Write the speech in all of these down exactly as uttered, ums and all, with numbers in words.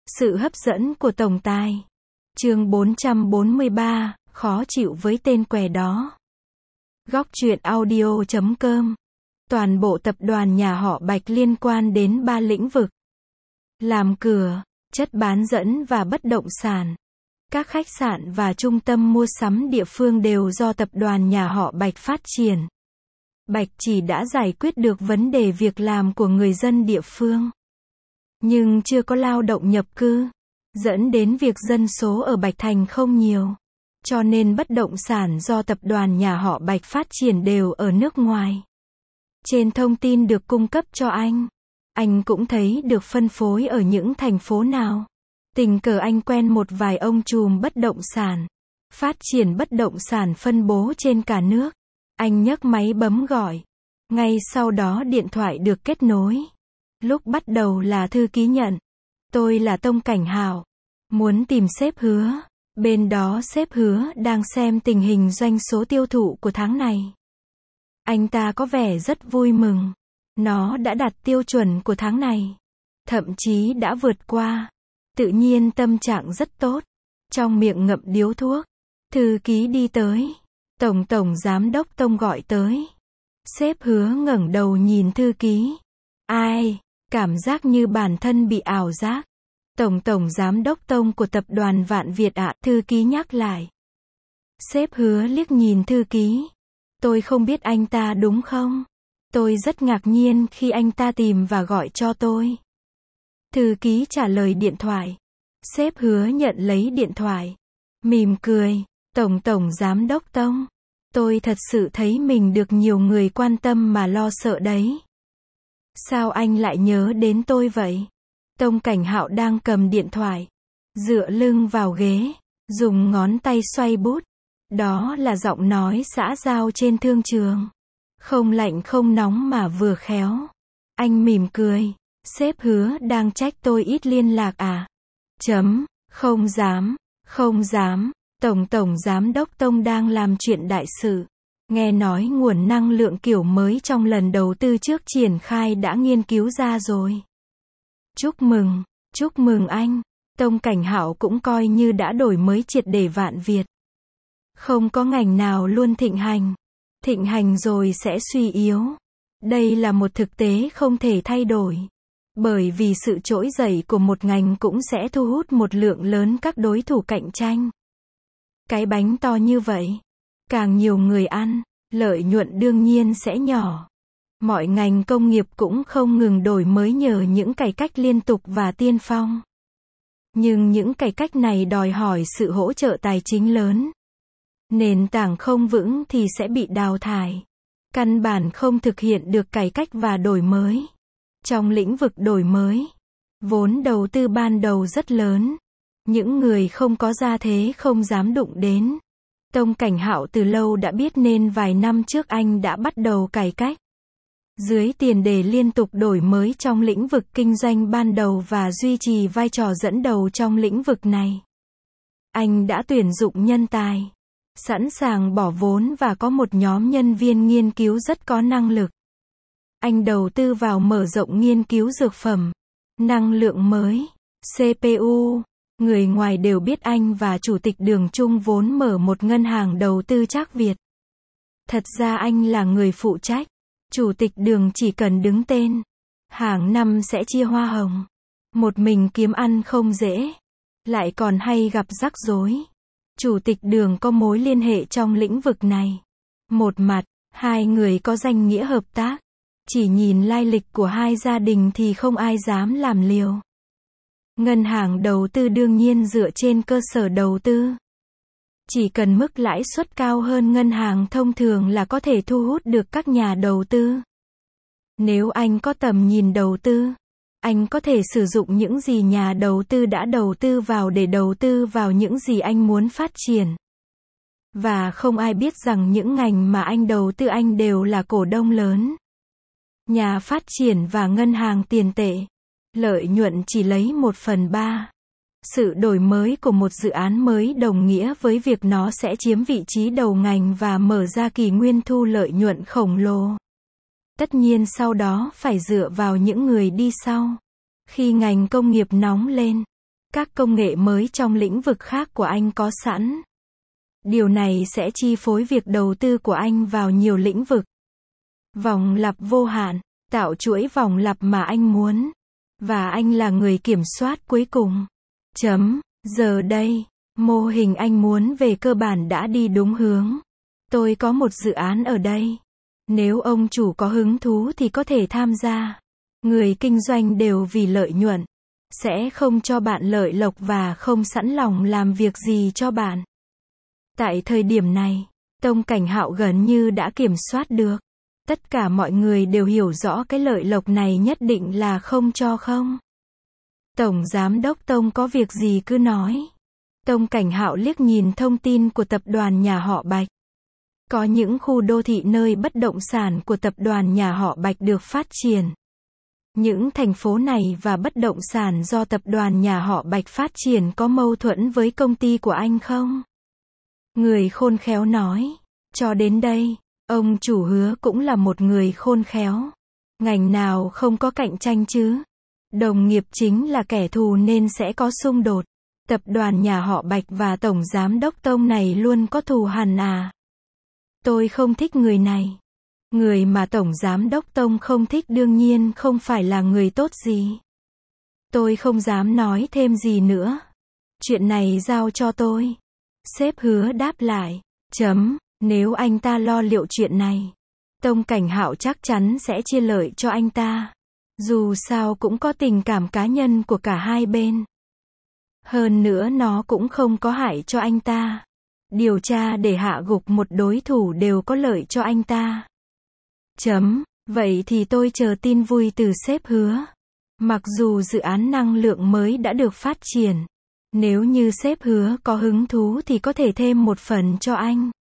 Sự hấp dẫn của tổng tài. Chương bốn trăm bốn mươi ba, khó chịu với tên què đó. Góc truyện audio chấm com. Toàn bộ tập đoàn nhà họ Bạch liên quan đến ba lĩnh vực: làm cửa, chất bán dẫn và bất động sản. Các khách sạn và trung tâm mua sắm địa phương đều do tập đoàn nhà họ Bạch phát triển. Bạch chỉ đã giải quyết được vấn đề việc làm của người dân địa phương, nhưng chưa có lao động nhập cư, dẫn đến việc dân số ở Bạch Thành không nhiều. Cho nên bất động sản do tập đoàn nhà họ Bạch phát triển đều ở nước ngoài. Trên thông tin được cung cấp cho anh, anh cũng thấy được phân phối ở những thành phố nào. Tình cờ anh quen một vài ông trùm bất động sản, phát triển bất động sản phân bố trên cả nước. Anh nhấc máy bấm gọi. Ngay sau đó điện thoại được kết nối. Lúc bắt đầu là thư ký nhận. Tôi là Tông Cảnh Hạo. Muốn tìm sếp Hứa. Bên đó sếp Hứa đang xem tình hình doanh số tiêu thụ của tháng này. Anh ta có vẻ rất vui mừng. Nó đã đạt tiêu chuẩn của tháng này. Thậm chí đã vượt qua. Tự nhiên tâm trạng rất tốt. Trong miệng ngậm điếu thuốc. Thư ký đi tới. Tổng tổng giám đốc Tông gọi tới. Sếp Hứa ngẩng đầu nhìn thư ký. Ai? Cảm giác như bản thân bị ảo giác. Tổng tổng giám đốc Tông của tập đoàn Vạn Việt ạ, thư ký nhắc lại. Sếp Hứa liếc nhìn thư ký. Tôi không biết anh ta đúng không? Tôi rất ngạc nhiên khi anh ta tìm và gọi cho tôi. Thư ký trả lời điện thoại. Sếp Hứa nhận lấy điện thoại. Mỉm cười. Tổng tổng giám đốc Tông. Tôi thật sự thấy mình được nhiều người quan tâm mà lo sợ đấy. Sao anh lại nhớ đến tôi vậy? Tông Cảnh Hạo đang cầm điện thoại, dựa lưng vào ghế, dùng ngón tay xoay bút. Đó là giọng nói xã giao trên thương trường. Không lạnh không nóng mà vừa khéo. Anh mỉm cười. Sếp Hứa đang trách tôi ít liên lạc à? Chấm, không dám, không dám. Tổng tổng giám đốc Tông đang làm chuyện đại sự. Nghe nói nguồn năng lượng kiểu mới trong lần đầu tư trước triển khai đã nghiên cứu ra rồi. Chúc mừng, chúc mừng anh. Tông Cảnh Hạo cũng coi như đã đổi mới triệt để Vạn Việt. Không có ngành nào luôn thịnh hành. Thịnh hành rồi sẽ suy yếu. Đây là một thực tế không thể thay đổi. Bởi vì sự trỗi dậy của một ngành cũng sẽ thu hút một lượng lớn các đối thủ cạnh tranh. Cái bánh to như vậy, càng nhiều người ăn, lợi nhuận đương nhiên sẽ nhỏ. Mọi ngành công nghiệp cũng không ngừng đổi mới nhờ những cải cách liên tục và tiên phong. Nhưng những cải cách này đòi hỏi sự hỗ trợ tài chính lớn. Nền tảng không vững thì sẽ bị đào thải. Căn bản không thực hiện được cải cách và đổi mới. Trong lĩnh vực đổi mới, vốn đầu tư ban đầu rất lớn. Những người không có gia thế không dám đụng đến. Tông Cảnh Hạo từ lâu đã biết nên vài năm trước anh đã bắt đầu cải cách. Dưới tiền đề liên tục đổi mới trong lĩnh vực kinh doanh ban đầu và duy trì vai trò dẫn đầu trong lĩnh vực này. Anh đã tuyển dụng nhân tài, sẵn sàng bỏ vốn và có một nhóm nhân viên nghiên cứu rất có năng lực. Anh đầu tư vào mở rộng nghiên cứu dược phẩm, năng lượng mới, xê pê u. Người ngoài đều biết anh và Chủ tịch Đường chung vốn mở một ngân hàng đầu tư Trác Việt. Thật ra anh là người phụ trách. Chủ tịch Đường chỉ cần đứng tên. Hàng năm sẽ chia hoa hồng. Một mình kiếm ăn không dễ. Lại còn hay gặp rắc rối. Chủ tịch Đường có mối liên hệ trong lĩnh vực này. Một mặt, hai người có danh nghĩa hợp tác. Chỉ nhìn lai lịch của hai gia đình thì không ai dám làm liều. Ngân hàng đầu tư đương nhiên dựa trên cơ sở đầu tư. Chỉ cần mức lãi suất cao hơn ngân hàng thông thường là có thể thu hút được các nhà đầu tư. Nếu anh có tầm nhìn đầu tư, anh có thể sử dụng những gì nhà đầu tư đã đầu tư vào để đầu tư vào những gì anh muốn phát triển. Và không ai biết rằng những ngành mà anh đầu tư anh đều là cổ đông lớn. Nhà phát triển và ngân hàng tiền tệ. Lợi nhuận chỉ lấy một phần ba. Sự đổi mới của một dự án mới đồng nghĩa với việc nó sẽ chiếm vị trí đầu ngành và mở ra kỷ nguyên thu lợi nhuận khổng lồ. Tất nhiên sau đó phải dựa vào những người đi sau. Khi ngành công nghiệp nóng lên, Các công nghệ mới trong lĩnh vực khác của anh có sẵn. Điều này sẽ chi phối việc đầu tư của anh vào nhiều lĩnh vực. Vòng lặp vô hạn, tạo chuỗi vòng lặp mà anh muốn. Và anh là người kiểm soát cuối cùng. Chấm. Giờ đây, mô hình anh muốn về cơ bản đã đi đúng hướng. Tôi có một dự án ở đây. Nếu ông chủ có hứng thú thì có thể tham gia. Người kinh doanh đều vì lợi nhuận. Sẽ không cho bạn lợi lộc và không sẵn lòng làm việc gì cho bạn. Tại thời điểm này, Tông Cảnh Hạo gần như đã kiểm soát được. Tất cả mọi người đều hiểu rõ cái lợi lộc này nhất định là không cho không. Tổng Giám đốc Tông có việc gì cứ nói. Tông Cảnh Hạo liếc nhìn thông tin của tập đoàn nhà họ Bạch. Có những khu đô thị nơi bất động sản của tập đoàn nhà họ Bạch được phát triển. Những thành phố này và bất động sản do tập đoàn nhà họ Bạch phát triển có mâu thuẫn với công ty của anh không? Người khôn khéo nói. Cho đến đây, ông chủ Hứa cũng là một người khôn khéo. Ngành nào không có cạnh tranh chứ? Đồng nghiệp chính là kẻ thù nên sẽ có xung đột. Tập đoàn nhà họ Bạch và Tổng Giám đốc Tông này luôn có thù hằn à? Tôi không thích người này. Người mà Tổng Giám đốc Tông không thích đương nhiên không phải là người tốt gì. Tôi không dám nói thêm gì nữa. Chuyện này giao cho tôi. Sếp Hứa đáp lại. Chấm. Nếu anh ta lo liệu chuyện này, Tông Cảnh Hạo chắc chắn sẽ chia lợi cho anh ta. Dù sao cũng có tình cảm cá nhân của cả hai bên. Hơn nữa nó cũng không có hại cho anh ta. Điều tra để hạ gục một đối thủ đều có lợi cho anh ta. Chấm. Vậy thì tôi chờ tin vui từ sếp Hứa. Mặc dù dự án năng lượng mới đã được phát triển. Nếu như sếp Hứa có hứng thú thì có thể thêm một phần cho anh.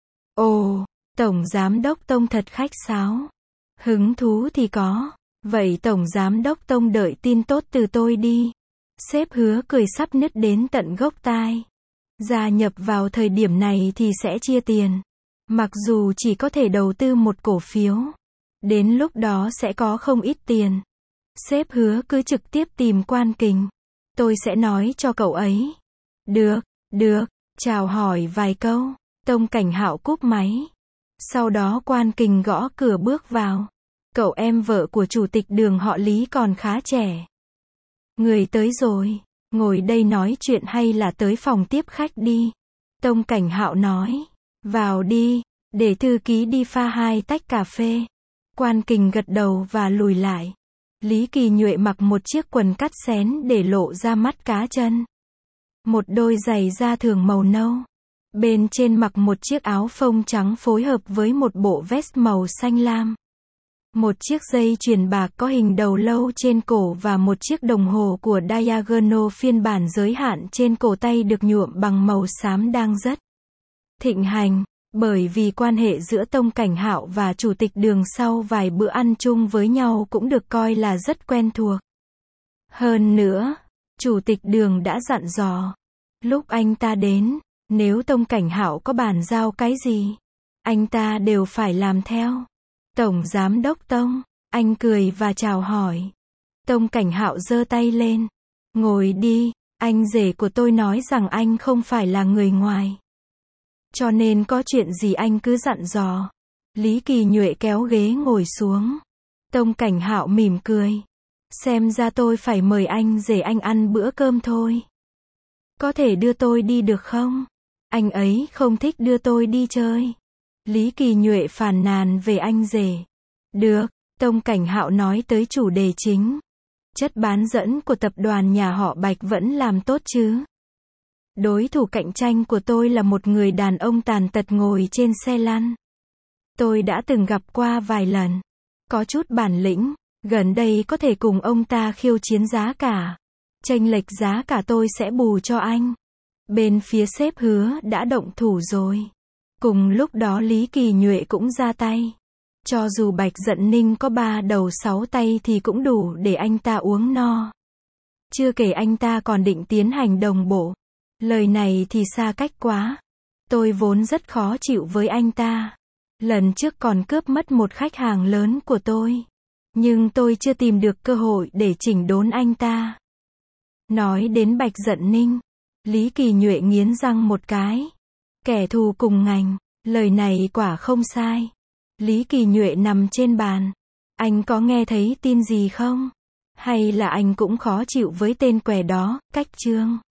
Ồ, Tổng Giám đốc Tông thật khách sáo. Hứng thú thì có. Vậy Tổng Giám đốc Tông đợi tin tốt từ tôi đi. Sếp Hứa cười sắp nứt đến tận gốc tai. Gia nhập vào thời điểm này thì sẽ chia tiền. Mặc dù chỉ có thể đầu tư một cổ phiếu. Đến lúc đó sẽ có không ít tiền. Sếp Hứa cứ trực tiếp tìm Quan Kình. Tôi sẽ nói cho cậu ấy. Được, được, chào hỏi vài câu. Tông Cảnh Hạo cúp máy. Sau đó Quan Kình gõ cửa bước vào. Cậu em vợ của chủ tịch Đường họ Lý còn khá trẻ. Người tới rồi. Ngồi đây nói chuyện hay là tới phòng tiếp khách đi. Tông Cảnh Hạo nói. Vào đi. Để thư ký đi pha hai tách cà phê. Quan Kình gật đầu và lùi lại. Lý Kỳ Nhuệ mặc một chiếc quần cắt xén để lộ ra mắt cá chân. Một đôi giày da thường màu nâu. Bên trên mặc một chiếc áo phông trắng phối hợp với một bộ vest màu xanh lam. Một chiếc dây chuyền bạc có hình đầu lâu trên cổ và một chiếc đồng hồ của Diagonal phiên bản giới hạn trên cổ tay được nhuộm bằng màu xám đang rất thịnh hành. Bởi vì quan hệ giữa Tông Cảnh Hạo và Chủ tịch Đường sau vài bữa ăn chung với nhau cũng được coi là rất quen thuộc. Hơn nữa, Chủ tịch Đường đã dặn dò. Lúc anh ta đến, nếu Tông Cảnh Hạo có bàn giao cái gì, anh ta đều phải làm theo. Tổng Giám đốc Tông, anh cười và chào hỏi. Tông Cảnh Hạo giơ tay lên. Ngồi đi, anh rể của tôi nói rằng anh không phải là người ngoài. Cho nên có chuyện gì anh cứ dặn dò. Lý Kỳ Nhuệ kéo ghế ngồi xuống. Tông Cảnh Hạo mỉm cười. Xem ra tôi phải mời anh rể anh ăn bữa cơm thôi. Có thể đưa tôi đi được không? Anh ấy không thích đưa tôi đi chơi. Lý Kỳ Nhuệ phàn nàn về anh rể. Được, Tông Cảnh Hạo nói tới chủ đề chính. Chất bán dẫn của tập đoàn nhà họ Bạch vẫn làm tốt chứ? Đối thủ cạnh tranh của tôi là một người đàn ông tàn tật ngồi trên xe lăn. Tôi đã từng gặp qua vài lần. Có chút bản lĩnh, gần đây có thể cùng ông ta khiêu chiến giá cả. Chênh lệch giá cả tôi sẽ bù cho anh. Bên phía sếp Hứa đã động thủ rồi. Cùng lúc đó Lý Kỳ Nhuệ cũng ra tay. Cho dù Bạch Dận Ninh có ba đầu sáu tay thì cũng đủ để anh ta uống no. Chưa kể anh ta còn định tiến hành đồng bộ. Lời này thì xa cách quá. Tôi vốn rất khó chịu với anh ta. Lần trước còn cướp mất một khách hàng lớn của tôi. Nhưng tôi chưa tìm được cơ hội để chỉnh đốn anh ta. Nói đến Bạch Dận Ninh, Lý Kỳ Nhuệ nghiến răng một cái. Kẻ thù cùng ngành, lời này quả không sai. Lý Kỳ Nhuệ nằm trên bàn. Anh có nghe thấy tin gì không? Hay là anh cũng khó chịu với tên què đó, Cách Trương?